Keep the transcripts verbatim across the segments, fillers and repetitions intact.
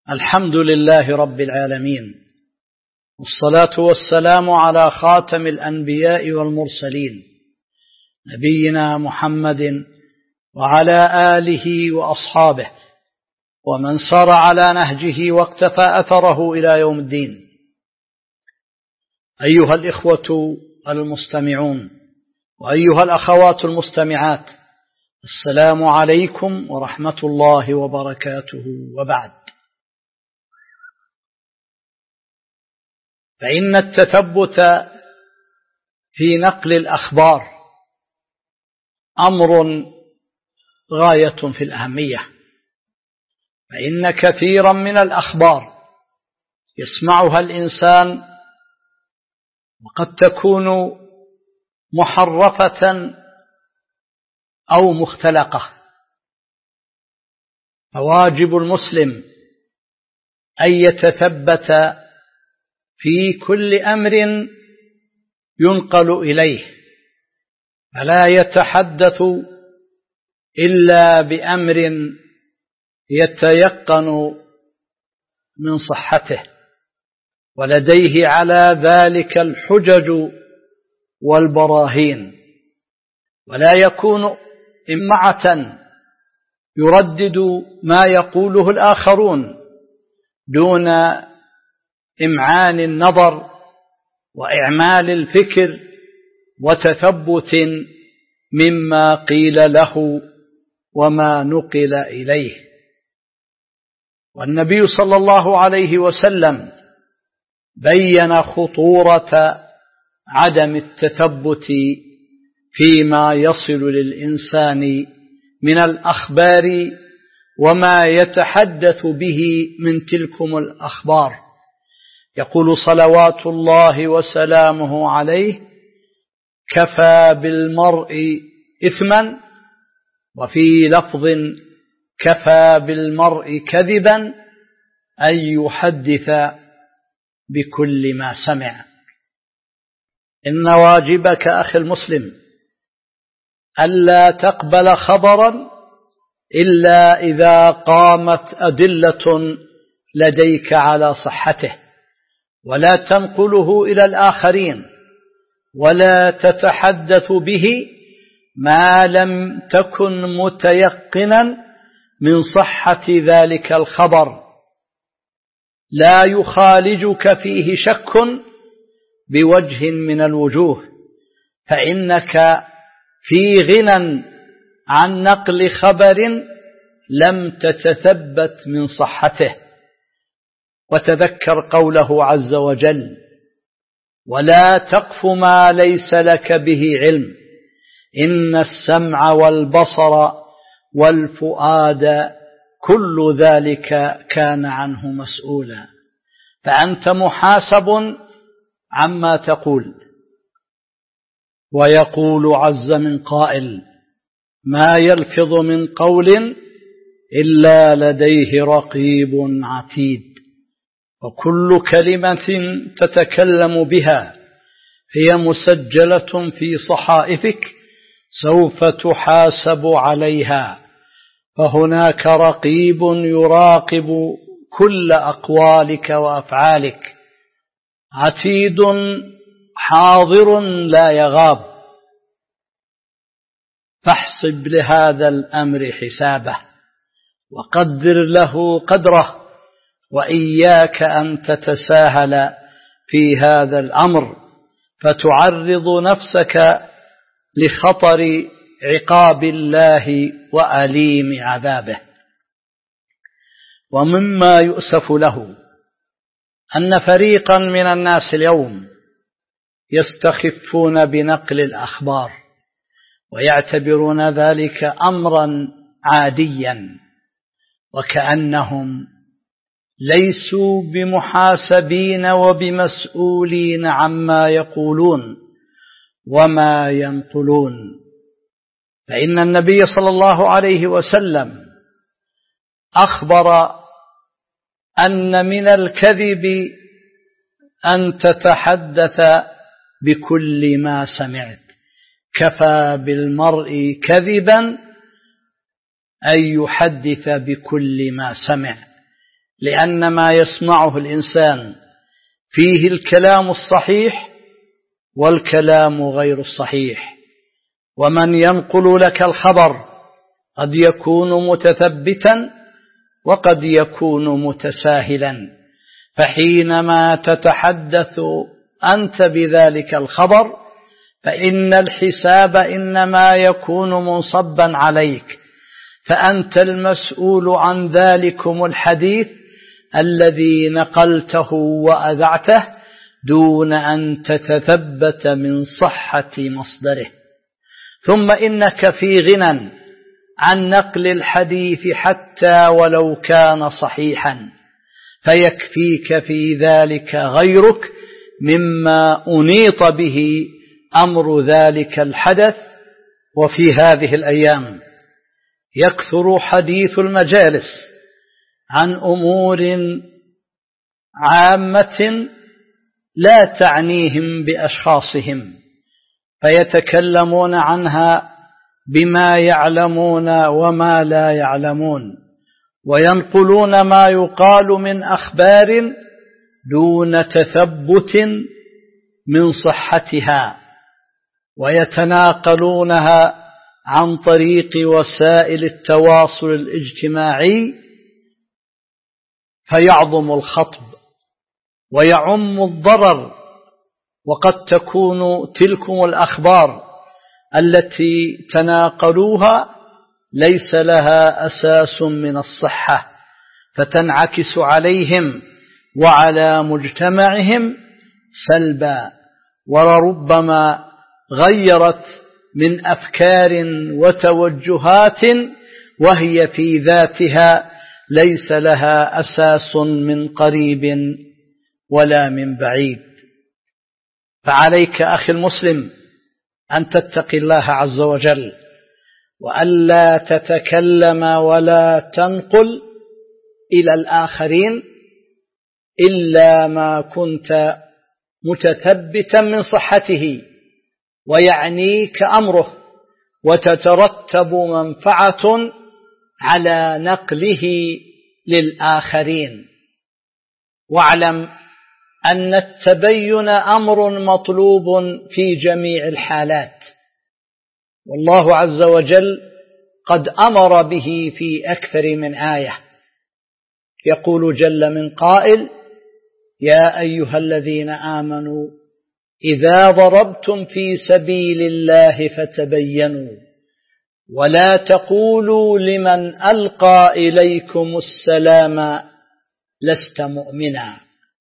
الحمد لله رب العالمين، والصلاة والسلام على خاتم الأنبياء والمرسلين نبينا محمد وعلى آله وأصحابه ومن سار على نهجه واقتفى أثره إلى يوم الدين. أيها الإخوة المستمعون وأيها الأخوات المستمعات، السلام عليكم ورحمة الله وبركاته. وبعد، فإن التثبت في نقل الأخبار أمر غاية في الأهمية، فإن كثيرا من الأخبار يسمعها الإنسان وقد تكون محرفة أو مختلقة، فواجب المسلم أن يتثبت في كل أمر ينقل إليه، فلا يتحدث إلا بأمر يتيقن من صحته ولديه على ذلك الحجج والبراهين، ولا يكون إمعة يردد ما يقوله الآخرون دون إمعان النظر وإعمال الفكر وتثبت مما قيل له وما نقل إليه. والنبي صلى الله عليه وسلم بين خطورة عدم التثبت فيما يصل للإنسان من الأخبار وما يتحدث به من تلكم الأخبار. يقول صلوات الله وسلامه عليه: كفى بالمرء إثما، وفي لفظ كفى بالمرء كذبا أن يحدث بكل ما سمع. إن واجبك أخي المسلم ألا تقبل خبرا إلا إذا قامت أدلة لديك على صحته، ولا تنقله إلى الآخرين ولا تتحدث به ما لم تكن متيقنا من صحة ذلك الخبر، لا يخالجك فيه شك بوجه من الوجوه، فإنك في غنى عن نقل خبر لم تتثبت من صحته. وتذكر قوله عز وجل: ولا تقف ما ليس لك به علم إن السمع والبصر والفؤاد كل ذلك كان عنه مسؤولا. فأنت محاسب عما تقول. ويقول عز من قائل: ما يلفظ من قول إلا لديه رقيب عتيد. وكل كلمة تتكلم بها هي مسجلة في صحائفك سوف تحاسب عليها، فهناك رقيب يراقب كل أقوالك وأفعالك، عتيد حاضر لا يغاب. فاحسب لهذا الأمر حسابه وقدر له قدره، وإياك أن تتساهل في هذا الأمر فتعرض نفسك لخطر عقاب الله وأليم عذابه. ومما يؤسف له أن فريقا من الناس اليوم يستخفون بنقل الأخبار ويعتبرون ذلك أمرا عاديا، وكأنهم ليسوا بمحاسبين وبمسؤولين عما يقولون وما ينقلون. فإن النبي صلى الله عليه وسلم أخبر أن من الكذب أن تتحدث بكل ما سمعت، كفى بالمرء كذبا أن يحدث بكل ما سمع، لأن ما يسمعه الإنسان فيه الكلام الصحيح والكلام غير الصحيح، ومن ينقل لك الخبر قد يكون متثبتا وقد يكون متساهلا، فحينما تتحدث أنت بذلك الخبر فإن الحساب إنما يكون منصبا عليك، فأنت المسؤول عن ذلكم الحديث الذي نقلته وأذعته دون أن تتثبت من صحة مصدره. ثم إنك في غنى عن نقل الحديث حتى ولو كان صحيحا، فيكفيك في ذلك غيرك مما أنيط به أمر ذلك الحدث. وفي هذه الأيام يكثر حديث المجالس عن أمور عامة لا تعنيهم بأشخاصهم، فيتكلمون عنها بما يعلمون وما لا يعلمون، وينقلون ما يقال من أخبار دون تثبت من صحتها، ويتناقلونها عن طريق وسائل التواصل الاجتماعي، فيعظم الخطب ويعم الضرر. وقد تكون تلكم الأخبار التي تناقلوها ليس لها أساس من الصحة، فتنعكس عليهم وعلى مجتمعهم سلبا، ولربما غيرت من أفكار وتوجهات وهي في ذاتها ليس لها أساس من قريب ولا من بعيد. فعليك أخي المسلم أن تتقي الله عز وجل، وألا تتكلم ولا تنقل إلى الآخرين إلا ما كنت متثبتا من صحته ويعنيك أمره وتترتب منفعة على نقله للآخرين. واعلم أن التبين أمر مطلوب في جميع الحالات، والله عز وجل قد أمر به في أكثر من آية. يقول جل من قائل: يا أيها الذين آمنوا إذا ضربتم في سبيل الله فتبينوا ولا تقولوا لمن ألقى إليكم السلام لست مؤمنا.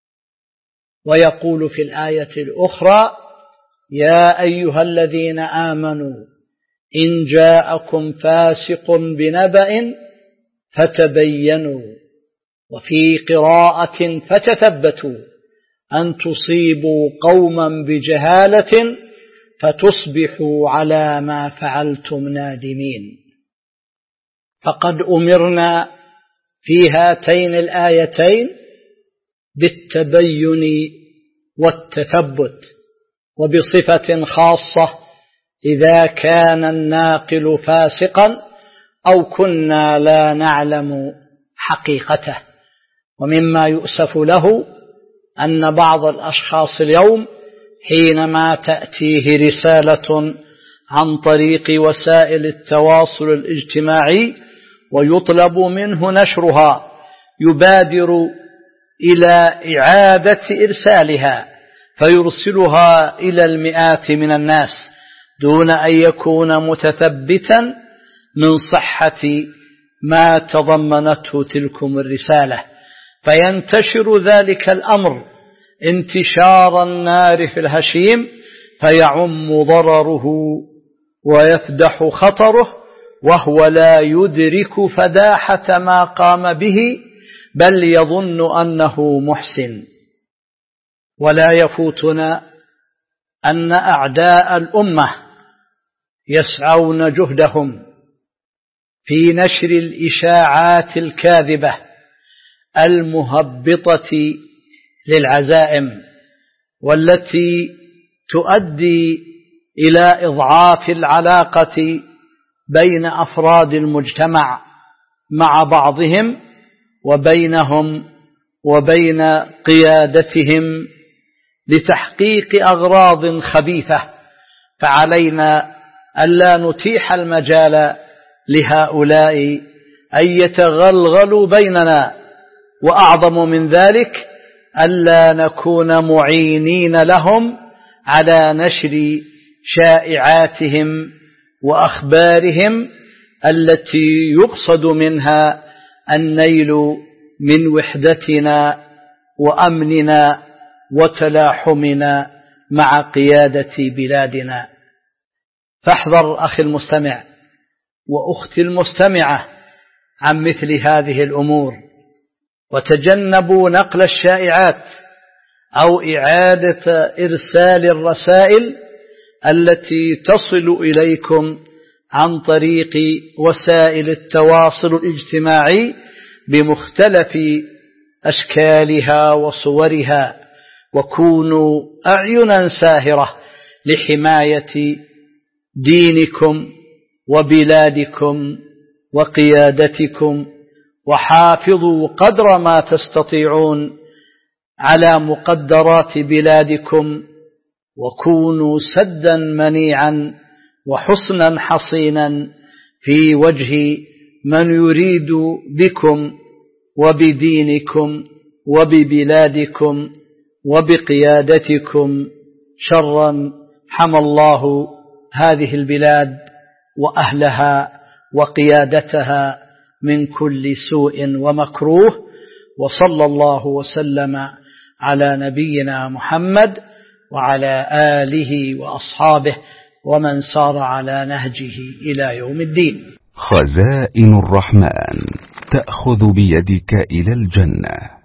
ويقول في الآية الأخرى: يا أيها الذين آمنوا إن جاءكم فاسق بنبأ فتبينوا، وفي قراءة فتثبتوا أن تصيبوا قوما بجهالة فتصبحوا على ما فعلتم نادمين. فقد أمرنا في هاتين الآيتين بالتبين والتثبت، وبصفة خاصة إذا كان الناقل فاسقا أو كنا لا نعلم حقيقته. ومما يؤسف له أن بعض الأشخاص اليوم حينما تأتيه رسالة عن طريق وسائل التواصل الاجتماعي ويطلب منه نشرها يبادر إلى إعادة إرسالها فيرسلها إلى المئات من الناس دون أن يكون متثبتا من صحة ما تضمنته تلكم الرسالة، فينتشر ذلك الأمر انتشار النار في الهشيم، فيعم ضرره ويفدح خطره، وهو لا يدرك فداحة ما قام به، بل يظن أنه محسن. ولا يفوتنا أن أعداء الأمة يسعون جهدهم في نشر الإشاعات الكاذبة المهبطة للعزائم، والتي تؤدي إلى إضعاف العلاقة بين أفراد المجتمع مع بعضهم، وبينهم وبين قيادتهم لتحقيق أغراض خبيثة، فعلينا ألا نتيح المجال لهؤلاء أن يتغلغلوا بيننا، وأعظم من ذلك ألا نكون معينين لهم على نشر شائعاتهم وأخبارهم التي يقصد منها النيل من وحدتنا وأمننا وتلاحمنا مع قيادة بلادنا. فاحذر أخي المستمع وأختي المستمعة عن مثل هذه الأمور، وتجنبوا نقل الشائعات أو إعادة إرسال الرسائل التي تصل إليكم عن طريق وسائل التواصل الاجتماعي بمختلف أشكالها وصورها، وكونوا أعينا ساهرة لحماية دينكم وبلادكم وقيادتكم، وحافظوا قدر ما تستطيعون على مقدرات بلادكم، وكونوا سدا منيعا وحصنا حصينا في وجه من يريد بكم وبدينكم وببلادكم وبقيادتكم شرا. حمى الله هذه البلاد وأهلها وقيادتها من كل سوء ومكروه، وصلى الله وسلم على نبينا محمد وعلى آله وأصحابه ومن سار على نهجه إلى يوم الدين. خزائن الرحمن تأخذ بيدك إلى الجنة.